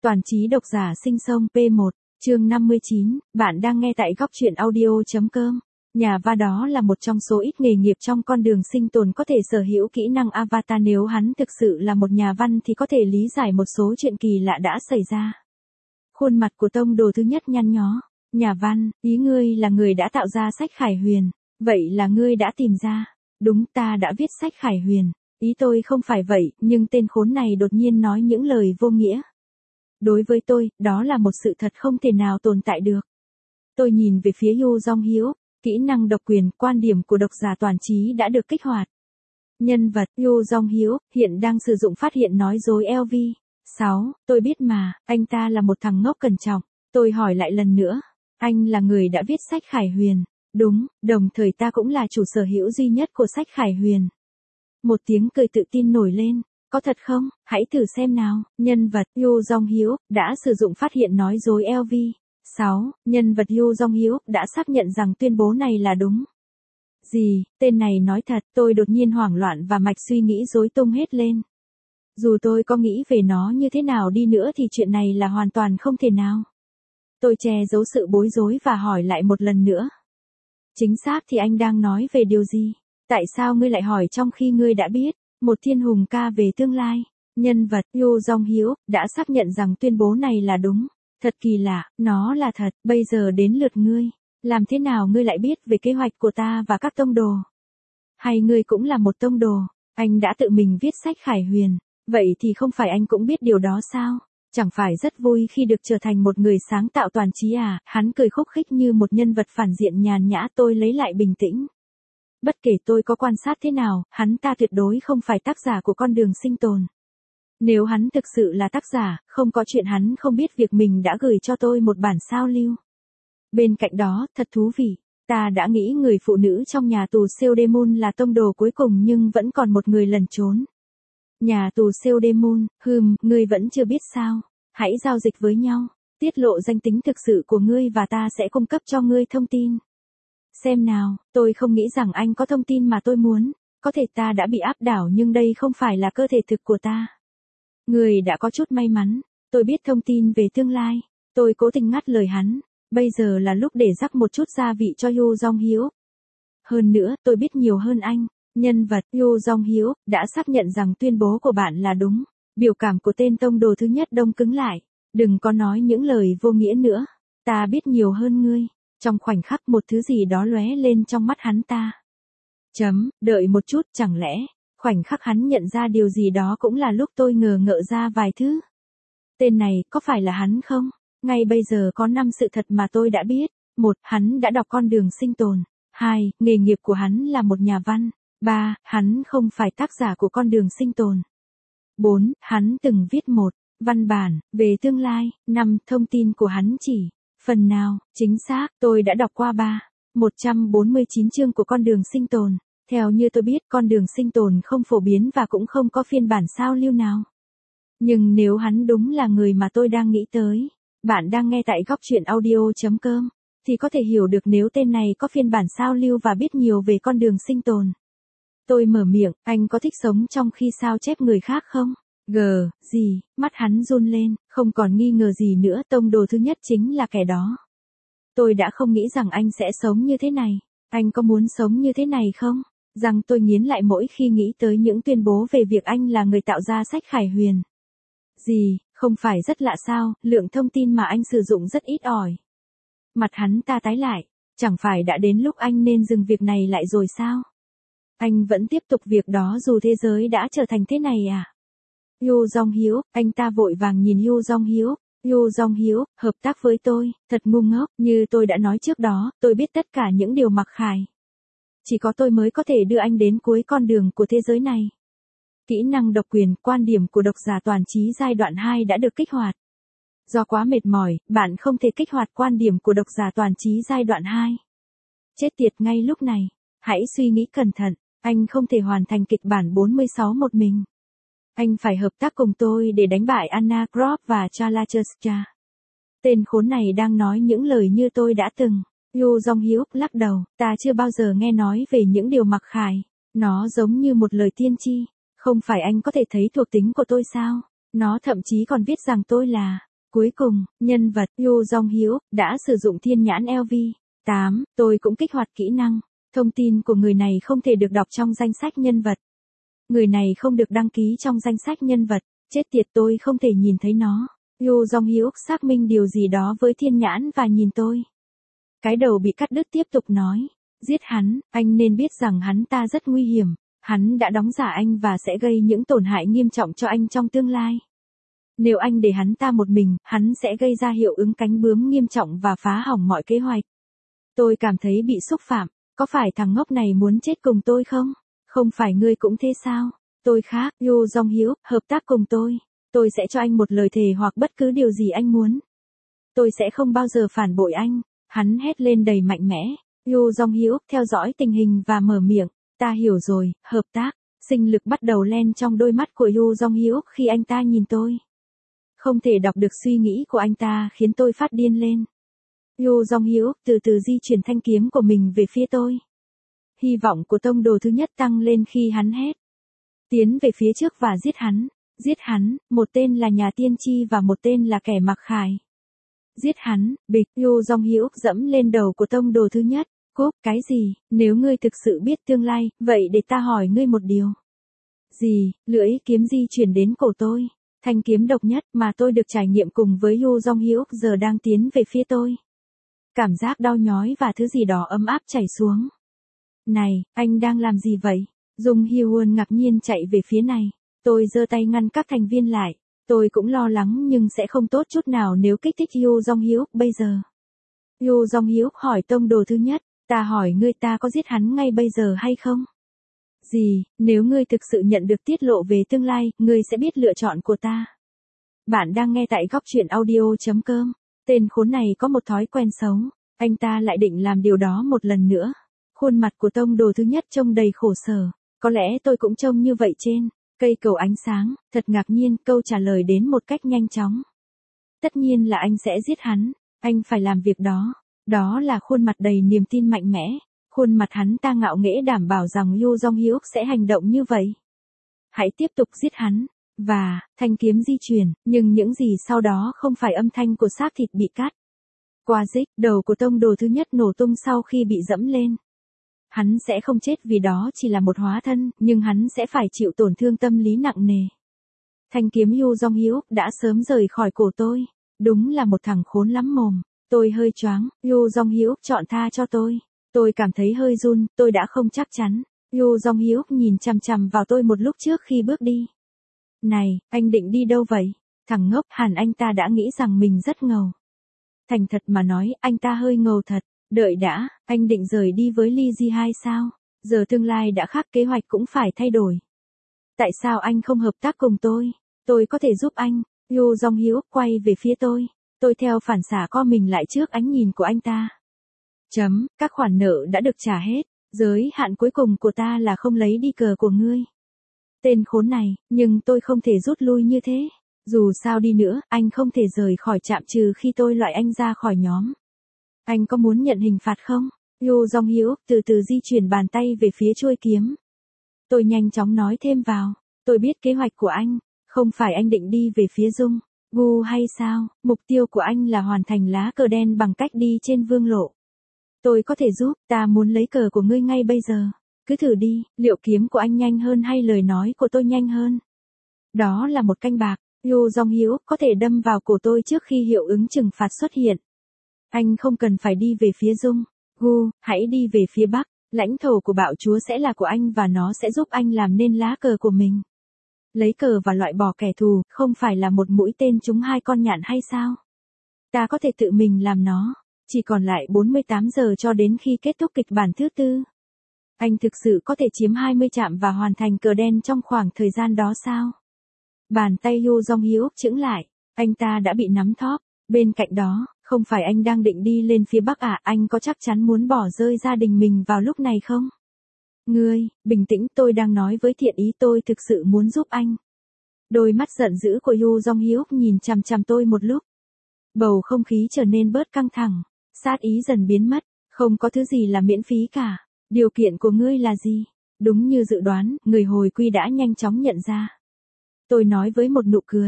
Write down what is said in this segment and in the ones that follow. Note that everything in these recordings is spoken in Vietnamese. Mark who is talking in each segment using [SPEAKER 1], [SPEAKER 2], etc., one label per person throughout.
[SPEAKER 1] Toàn trí độc giả sinh sông P1, chương 59, bạn đang nghe tại góc truyện audio.com. Nhà va đó là một trong số ít nghề nghiệp trong con đường sinh tồn có thể sở hữu kỹ năng avatar. Nếu hắn thực sự là một nhà văn thì có thể lý giải một số chuyện kỳ lạ đã xảy ra. Khuôn mặt của tông đồ thứ nhất nhăn nhó. Nhà văn, ý ngươi là người đã tạo ra sách Khải Huyền. Vậy là ngươi đã tìm ra. Đúng, ta đã viết sách Khải Huyền. Ý tôi không phải vậy, nhưng tên khốn này đột nhiên nói những lời vô nghĩa. Đối với tôi, đó là một sự thật không thể nào tồn tại được. Tôi nhìn về phía Yu Dong Hiếu, kỹ năng độc quyền, quan điểm của độc giả toàn trí đã được kích hoạt. Nhân vật Yu Dong Hiếu hiện đang sử dụng phát hiện nói dối LV. 6. Tôi biết mà, anh ta là một thằng ngốc cẩn trọng. Tôi hỏi lại lần nữa, anh là người đã viết sách Khải Huyền. Đúng, đồng thời ta cũng là chủ sở hữu duy nhất của sách Khải Huyền. Một tiếng cười tự tin nổi lên. Có thật không? Hãy thử xem nào. Nhân vật Yu Dong Hiếu đã sử dụng phát hiện nói dối LV. 6. Nhân vật Yu Dong Hiếu đã xác nhận rằng tuyên bố này là đúng. Gì? Tên này nói thật. Tôi đột nhiên hoảng loạn và mạch suy nghĩ rối tung hết lên. Dù tôi có nghĩ về nó như thế nào đi nữa thì chuyện này là hoàn toàn không thể nào. Tôi che giấu sự bối rối và hỏi lại một lần nữa. Chính xác thì anh đang nói về điều gì? Tại sao ngươi lại hỏi trong khi ngươi đã biết? Một thiên hùng ca về tương lai. Nhân vật Yu Dong Hiếu đã xác nhận rằng tuyên bố này là đúng. Thật kỳ lạ, nó là thật. Bây giờ đến lượt ngươi. Làm thế nào ngươi lại biết về kế hoạch của ta và các tông đồ? Hay ngươi cũng là một tông đồ? Anh đã tự mình viết sách Khải Huyền. Vậy thì không phải anh cũng biết điều đó sao? Chẳng phải rất vui khi được trở thành một người sáng tạo toàn trí à? Hắn cười khúc khích như một nhân vật phản diện nhàn nhã. Tôi lấy lại bình tĩnh. Bất kể tôi có quan sát thế nào, hắn ta tuyệt đối không phải tác giả của con đường sinh tồn. Nếu hắn thực sự là tác giả, không có chuyện hắn không biết việc mình đã gửi cho tôi một bản sao lưu. Bên cạnh đó, thật thú vị. Ta đã nghĩ người phụ nữ trong nhà tù Seodemun là tông đồ cuối cùng nhưng vẫn còn một người lẩn trốn. Nhà tù Seodemun, ngươi vẫn chưa biết sao. Hãy giao dịch với nhau. Tiết lộ danh tính thực sự của ngươi và ta sẽ cung cấp cho ngươi thông tin. Xem nào, tôi không nghĩ rằng anh có thông tin mà tôi muốn. Có thể ta đã bị áp đảo nhưng đây không phải là cơ thể thực của ta. Người đã có chút may mắn. Tôi biết thông tin về tương lai. Tôi cố tình ngắt lời hắn. Bây giờ là lúc để rắc một chút gia vị cho Yu Dong Hiếu. Hơn nữa, tôi biết nhiều hơn anh. Nhân vật Yu Dong Hiếu đã xác nhận rằng tuyên bố của bạn là đúng. Biểu cảm của tên tông đồ thứ nhất đông cứng lại. Đừng có nói những lời vô nghĩa nữa. Ta biết nhiều hơn ngươi. Trong khoảnh khắc một thứ gì đó lóe lên trong mắt hắn ta. Đợi một chút, chẳng lẽ, khoảnh khắc hắn nhận ra điều gì đó cũng là lúc tôi ngờ ngợ ra vài thứ. Tên này, có phải là hắn không? Ngay bây giờ có 5 sự thật mà tôi đã biết. 1. Hắn đã đọc con đường sinh tồn. 2. Nghề nghiệp của hắn là một nhà văn. 3. Hắn không phải tác giả của con đường sinh tồn. 4. Hắn từng viết một văn bản về tương lai. 5. Thông tin của hắn chỉ phần nào, chính xác, tôi đã đọc qua 149 chương của con đường sinh tồn. Theo như tôi biết, con đường sinh tồn không phổ biến và cũng không có phiên bản sao lưu nào. Nhưng nếu hắn đúng là người mà tôi đang nghĩ tới, bạn đang nghe tại góc truyện audio.com, thì có thể hiểu được nếu tên này có phiên bản sao lưu và biết nhiều về con đường sinh tồn. Tôi mở miệng, anh có thích sống trong khi sao chép người khác không? Gì, mắt hắn run lên, không còn nghi ngờ gì nữa, tông đồ thứ nhất chính là kẻ đó. Tôi đã không nghĩ rằng anh sẽ sống như thế này. Anh có muốn sống như thế này không? Rằng tôi nghiến lại mỗi khi nghĩ tới những tuyên bố về việc anh là người tạo ra sách Khải Huyền. Gì, không phải rất lạ sao, lượng thông tin mà anh sử dụng rất ít ỏi. Mặt hắn ta tái lại, chẳng phải đã đến lúc anh nên dừng việc này lại rồi sao? Anh vẫn tiếp tục việc đó dù thế giới đã trở thành thế này à? Yu Dong Hiếu, anh ta vội vàng nhìn Yu Dong Hiếu. Yu Dong Hiếu, hợp tác với tôi, thật ngu ngốc, như tôi đã nói trước đó, tôi biết tất cả những điều mặc khải. Chỉ có tôi mới có thể đưa anh đến cuối con đường của thế giới này. Kỹ năng độc quyền, quan điểm của độc giả toàn trí giai đoạn 2 đã được kích hoạt. Do quá mệt mỏi, bạn không thể kích hoạt quan điểm của độc giả toàn trí giai đoạn 2. Chết tiệt ngay lúc này, hãy suy nghĩ cẩn thận, anh không thể hoàn thành kịch bản 46 một mình. Anh phải hợp tác cùng tôi để đánh bại Anna Croft và Chalachestra. Tên khốn này đang nói những lời như tôi đã từng. Yu Dong Hiếu lắc đầu, ta chưa bao giờ nghe nói về những điều mặc khải. Nó giống như một lời tiên tri. Không phải anh có thể thấy thuộc tính của tôi sao? Nó thậm chí còn viết rằng tôi là Cuối cùng, nhân vật Yoo Jong-hyuk đã sử dụng thiên nhãn LV. 8. Tôi cũng kích hoạt kỹ năng. Thông tin của người này không thể được đọc trong danh sách nhân vật. Người này không được đăng ký trong danh sách nhân vật. Chết tiệt, tôi không thể nhìn thấy nó. Yoo Jong-hyuk xác minh điều gì đó với thiên nhãn và nhìn tôi. Cái đầu bị cắt đứt tiếp tục nói. Giết hắn, anh nên biết rằng hắn ta rất nguy hiểm. Hắn đã đóng giả anh và sẽ gây những tổn hại nghiêm trọng cho anh trong tương lai. Nếu anh để hắn ta một mình, hắn sẽ gây ra hiệu ứng cánh bướm nghiêm trọng và phá hỏng mọi kế hoạch. Tôi cảm thấy bị xúc phạm. Có phải thằng ngốc này muốn chết cùng tôi không? Không phải ngươi cũng thế sao? Tôi khác, Yoo Jong-hyuk, hợp tác cùng tôi. Tôi sẽ cho anh một lời thề hoặc bất cứ điều gì anh muốn. Tôi sẽ không bao giờ phản bội anh. Hắn hét lên đầy mạnh mẽ. Yoo Jong-hyuk theo dõi tình hình và mở miệng. Ta hiểu rồi, hợp tác. Sinh lực bắt đầu len trong đôi mắt của Yoo Jong-hyuk khi anh ta nhìn tôi. Không thể đọc được suy nghĩ của anh ta khiến tôi phát điên lên. Yoo Jong-hyuk từ từ di chuyển thanh kiếm của mình về phía tôi. Hy vọng của tông đồ thứ nhất tăng lên khi hắn hét. Tiến về phía trước và giết hắn. Giết hắn, một tên là nhà tiên tri và một tên là kẻ mặc khải. Giết hắn, bịch, Yoo Jong-hyuk dẫm lên đầu của tông đồ thứ nhất. Cốp, cái gì, nếu ngươi thực sự biết tương lai, vậy để ta hỏi ngươi một điều. Gì, lưỡi kiếm di chuyển đến cổ tôi. Thanh kiếm độc nhất mà tôi được trải nghiệm cùng với Yoo Jong-hyuk giờ đang tiến về phía tôi. Cảm giác đau nhói và thứ gì đó ấm áp chảy xuống. Này, anh đang làm gì vậy? Jung Hee-won ngạc nhiên chạy về phía này. Tôi giơ tay ngăn các thành viên lại. Tôi cũng lo lắng nhưng sẽ không tốt chút nào nếu kích thích Yoo Jong-hyuk bây giờ. Yoo Jong-hyuk hỏi tông đồ thứ nhất. Ta hỏi ngươi, ta có giết hắn ngay bây giờ hay không? Gì, nếu ngươi thực sự nhận được tiết lộ về tương lai, ngươi sẽ biết lựa chọn của ta. Bạn đang nghe tại góc truyện audio.com. Tên khốn này có một thói quen xấu. Anh ta lại định làm điều đó một lần nữa. Khuôn mặt của tông đồ thứ nhất trông đầy khổ sở. Có lẽ tôi cũng trông như vậy trên cây cầu ánh sáng. Thật ngạc nhiên, câu trả lời đến một cách nhanh chóng. Tất nhiên là anh sẽ giết hắn. Anh phải làm việc đó. Đó là khuôn mặt đầy niềm tin mạnh mẽ. Khuôn mặt hắn ta ngạo nghễ đảm bảo rằng Yoo Jong-hyuk sẽ hành động như vậy. Hãy tiếp tục giết hắn. Và, thanh kiếm di chuyển, nhưng những gì sau đó không phải âm thanh của xác thịt bị cắt. Qua dích, đầu của tông đồ thứ nhất nổ tung sau khi bị dẫm lên. Hắn sẽ không chết vì đó chỉ là một hóa thân, nhưng hắn sẽ phải chịu tổn thương tâm lý nặng nề. Thanh kiếm Yoo Jong-hyuk đã sớm rời khỏi cổ tôi. Đúng là một thằng khốn lắm mồm. Tôi hơi choáng, Yoo Jong-hyuk chọn tha cho tôi. Tôi cảm thấy hơi run, tôi đã không chắc chắn. Yoo Jong-hyuk nhìn chằm chằm vào tôi một lúc trước khi bước đi. Này, anh định đi đâu vậy? Thằng ngốc, hẳn anh ta đã nghĩ rằng mình rất ngầu. Thành thật mà nói, anh ta hơi ngầu thật. Đợi đã, anh định rời đi với Lee Ji-hai sao? Giờ tương lai đã khác, kế hoạch cũng phải thay đổi. Tại sao anh không hợp tác cùng tôi? Tôi có thể giúp anh. Yoo Jong-hyuk quay về phía tôi. Tôi theo phản xạ co mình lại trước ánh nhìn của anh ta. Các khoản nợ đã được trả hết. Giới hạn cuối cùng của ta là không lấy đi cờ của ngươi. Tên khốn này, nhưng tôi không thể rút lui như thế. Dù sao đi nữa, anh không thể rời khỏi trạm trừ khi tôi loại anh ra khỏi nhóm. Anh có muốn nhận hình phạt không? Yoo Jong-hyuk từ từ di chuyển bàn tay về phía chuôi kiếm. Tôi nhanh chóng nói thêm vào. Tôi biết kế hoạch của anh. Không phải anh định đi về phía Dung Gu hay sao? Mục tiêu của anh là hoàn thành lá cờ đen bằng cách đi trên vương lộ. Tôi có thể giúp, ta muốn lấy cờ của ngươi ngay bây giờ. Cứ thử đi, liệu kiếm của anh nhanh hơn hay lời nói của tôi nhanh hơn? Đó là một canh bạc. Yoo Jong-hyuk có thể đâm vào cổ tôi trước khi hiệu ứng trừng phạt xuất hiện. Anh không cần phải đi về phía Dung Gu, hãy đi về phía Bắc. Lãnh thổ của bạo chúa sẽ là của anh và nó sẽ giúp anh làm nên lá cờ của mình. Lấy cờ và loại bỏ kẻ thù, không phải là một mũi tên trúng 2 con nhạn hay sao? Ta có thể tự mình làm nó. Chỉ còn lại 48 giờ cho đến khi kết thúc kịch bản thứ 4. Anh thực sự có thể chiếm 20 trạm và hoàn thành cờ đen trong khoảng thời gian đó sao? Bàn tay Yoo Jong-hyuk chững lại. Anh ta đã bị nắm thóp. Bên cạnh đó, không phải anh đang định đi lên phía Bắc à? Anh có chắc chắn muốn bỏ rơi gia đình mình vào lúc này không? Ngươi, bình tĩnh, tôi đang nói với thiện ý, tôi thực sự muốn giúp anh. Đôi mắt giận dữ của Yoo Jong-hyuk nhìn chằm chằm tôi một lúc. Bầu không khí trở nên bớt căng thẳng. Sát ý dần biến mất. Không có thứ gì là miễn phí cả. Điều kiện của ngươi là gì? Đúng như dự đoán, người hồi quy đã nhanh chóng nhận ra. Tôi nói với một nụ cười.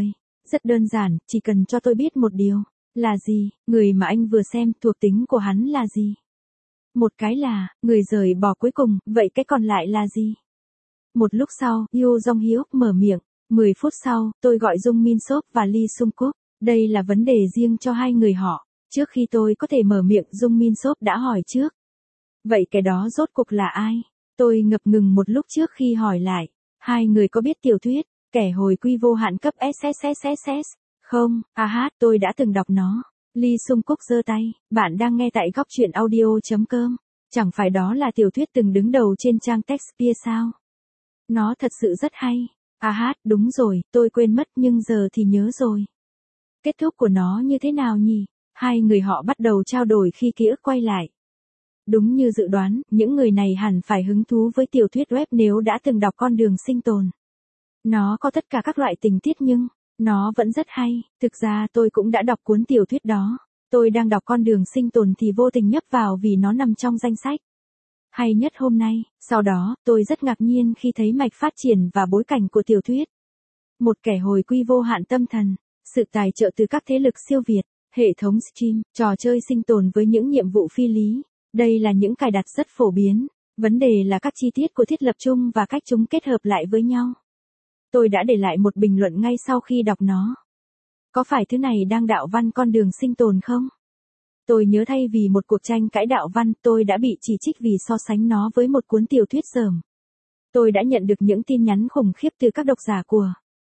[SPEAKER 1] Rất đơn giản, chỉ cần cho tôi biết một điều. Là gì? Người mà anh vừa xem, thuộc tính của hắn là gì? Một cái là, người rời bỏ cuối cùng, vậy cái còn lại là gì? Một lúc sau, Yoo Jong Hyuk mở miệng. 10 phút sau, tôi gọi Jung Min Sop và Lee Sung Kook. Đây là vấn đề riêng cho hai người họ. Trước khi tôi có thể mở miệng, Jung Min Sop đã hỏi trước. Vậy cái đó rốt cuộc là ai? Tôi ngập ngừng một lúc trước khi hỏi lại. Hai người có biết tiểu thuyết, kẻ hồi quy vô hạn cấp SSSSS? Không, tôi đã từng đọc nó. Lee Sung Kook giơ tay, bạn đang nghe tại góc truyện audio.com. Chẳng phải đó là tiểu thuyết từng đứng đầu trên trang Shakespeare sao? Nó thật sự rất hay. Đúng rồi, tôi quên mất nhưng giờ thì nhớ rồi. Kết thúc của nó như thế nào nhỉ? Hai người họ bắt đầu trao đổi khi ký ức quay lại. Đúng như dự đoán, những người này hẳn phải hứng thú với tiểu thuyết web nếu đã từng đọc Con đường sinh tồn. Nó có tất cả các loại tình tiết nhưng, nó vẫn rất hay. Thực ra tôi cũng đã đọc cuốn tiểu thuyết đó. Tôi đang đọc Con đường sinh tồn thì vô tình nhấp vào vì nó nằm trong danh sách hay nhất hôm nay. Sau đó, tôi rất ngạc nhiên khi thấy mạch phát triển và bối cảnh của tiểu thuyết. Một kẻ hồi quy vô hạn tâm thần, sự tài trợ từ các thế lực siêu việt, hệ thống stream, trò chơi sinh tồn với những nhiệm vụ phi lý. Đây là những cài đặt rất phổ biến. Vấn đề là các chi tiết của thiết lập chung và cách chúng kết hợp lại với nhau. Tôi đã để lại một bình luận ngay sau khi đọc nó. Có phải thứ này đang đạo văn Con đường sinh tồn không? Tôi nhớ thay vì một cuộc tranh cãi đạo văn, tôi đã bị chỉ trích vì so sánh nó với một cuốn tiểu thuyết dởm. Tôi đã nhận được những tin nhắn khủng khiếp từ các độc giả của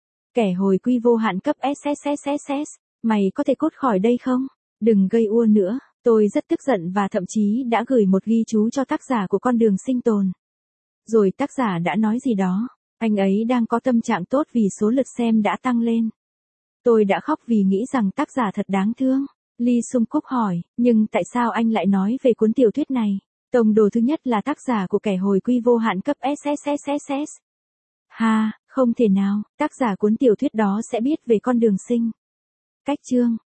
[SPEAKER 1] kẻ hồi quy vô hạn cấp SSSSS. Mày có thể cút khỏi đây không? Đừng gây ua nữa. Tôi rất tức giận và thậm chí đã gửi một ghi chú cho tác giả của Con đường sinh tồn. Rồi tác giả đã nói gì đó. Anh ấy đang có tâm trạng tốt vì số lượt xem đã tăng lên. Tôi đã khóc vì nghĩ rằng tác giả thật đáng thương. Lee Sung Kook hỏi, nhưng tại sao anh lại nói về cuốn tiểu thuyết này? Tông đồ thứ nhất là tác giả của kẻ hồi quy vô hạn cấp SSSSS. Không thể nào, tác giả cuốn tiểu thuyết đó sẽ biết về con đường sinh. Cách chương,